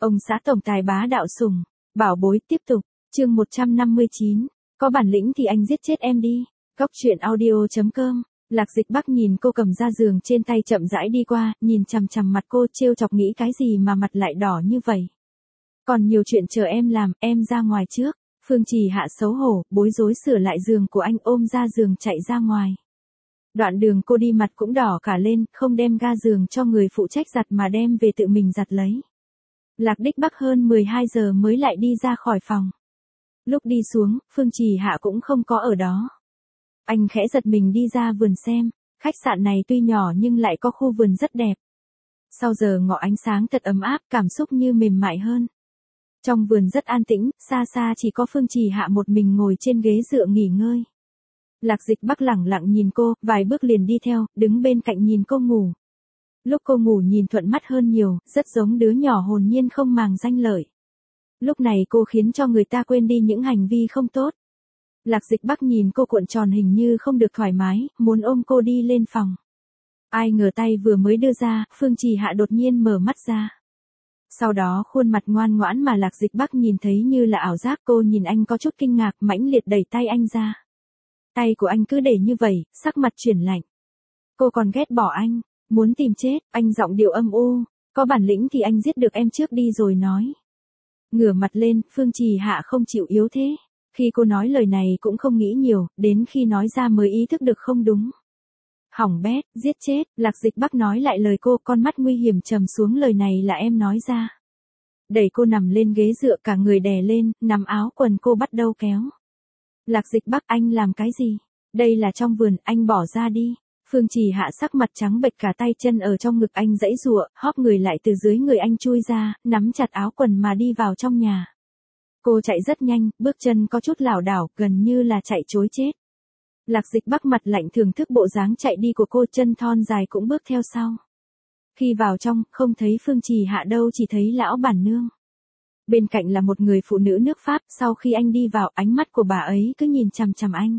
Ông xã tổng tài bá đạo sủng, bảo bối tiếp tục, chương 159, có bản lĩnh thì anh giết chết em đi. Góc truyện audio.com. Lạc Dịch Bắc nhìn cô cầm ra giường trên tay chậm rãi đi qua, nhìn chằm chằm mặt cô trêu chọc nghĩ cái gì mà mặt lại đỏ như vậy. Còn nhiều chuyện chờ em làm, em ra ngoài trước. Phương Trì Hạ xấu hổ, bối rối sửa lại giường của anh ôm ra giường chạy ra ngoài. Đoạn đường cô đi mặt cũng đỏ cả lên, không đem ga giường cho người phụ trách giặt mà đem về tự mình giặt lấy. Lạc Đích Bắc hơn 12 giờ mới lại đi ra khỏi phòng. Lúc đi xuống, Phương Trì Hạ cũng không có ở đó. Anh khẽ giật mình đi ra vườn xem, khách sạn này tuy nhỏ nhưng lại có khu vườn rất đẹp. Sau giờ ngọ ánh sáng thật ấm áp, cảm xúc như mềm mại hơn. Trong vườn rất an tĩnh, xa xa chỉ có Phương Trì Hạ một mình ngồi trên ghế dựa nghỉ ngơi. Lạc Dịch Bắc lẳng lặng nhìn cô, vài bước liền đi theo, đứng bên cạnh nhìn cô ngủ. Lúc cô ngủ nhìn thuận mắt hơn nhiều, rất giống đứa nhỏ hồn nhiên không màng danh lợi. Lúc này cô khiến cho người ta quên đi những hành vi không tốt. Lạc Dịch Bắc nhìn cô cuộn tròn hình như không được thoải mái, muốn ôm cô đi lên phòng. Ai ngờ tay vừa mới đưa ra, Phương Trì Hạ đột nhiên mở mắt ra. Sau đó khuôn mặt ngoan ngoãn mà Lạc Dịch Bắc nhìn thấy như là ảo giác, cô nhìn anh có chút kinh ngạc, mãnh liệt đẩy tay anh ra. Tay của anh cứ để như vậy, sắc mặt chuyển lạnh. Cô còn ghét bỏ anh, muốn tìm chết, anh giọng điệu âm u, có bản lĩnh thì anh giết được em trước đi rồi nói. Ngửa mặt lên, Phương Trì Hạ không chịu yếu thế. Khi cô nói lời này cũng không nghĩ nhiều, đến khi nói ra mới ý thức được không đúng. Hỏng bét, giết chết, Lạc Dịch Bắc nói lại lời cô, con mắt nguy hiểm trầm xuống, lời này là em nói ra. Đẩy cô nằm lên ghế dựa, cả người đè lên, nắm áo quần cô bắt đầu kéo. Lạc Dịch Bắc, anh làm cái gì? Đây là trong vườn, anh bỏ ra đi. Phương Trì Hạ sắc mặt trắng bệch, cả tay chân ở trong ngực anh giãy giụa, hóp người lại từ dưới người anh chui ra, nắm chặt áo quần mà đi vào trong nhà. Cô chạy rất nhanh, bước chân có chút lảo đảo, gần như là chạy trối chết. Lạc Dịch Bắc mặt lạnh thưởng thức bộ dáng chạy đi của cô, chân thon dài cũng bước theo sau. Khi vào trong, không thấy Phương Trì Hạ đâu, chỉ thấy lão bản nương. Bên cạnh là một người phụ nữ nước Pháp, sau khi anh đi vào, ánh mắt của bà ấy cứ nhìn chằm chằm anh.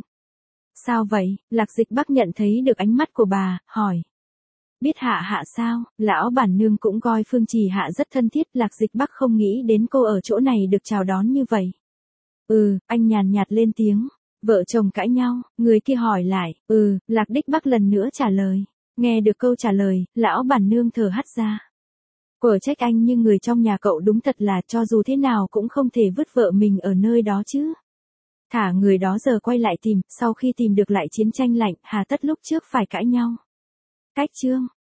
Sao vậy? Lạc Dịch Bắc nhận thấy được ánh mắt của bà, hỏi. Biết Hạ Hạ sao? Lão bản nương cũng coi Phương Trì Hạ rất thân thiết, Lạc Dịch Bắc không nghĩ đến cô ở chỗ này được chào đón như vậy. Anh nhàn nhạt lên tiếng. Vợ chồng cãi nhau, người kia hỏi lại. Lạc Đích Bắc lần nữa trả lời. Nghe được câu trả lời, lão bản nương thở hắt ra. Quở trách anh, nhưng người trong nhà cậu đúng thật là cho dù thế nào cũng không thể vứt vợ mình ở nơi đó chứ. Thả người đó giờ quay lại tìm, sau khi tìm được lại chiến tranh lạnh, hà tất lúc trước phải cãi nhau. Cách chương.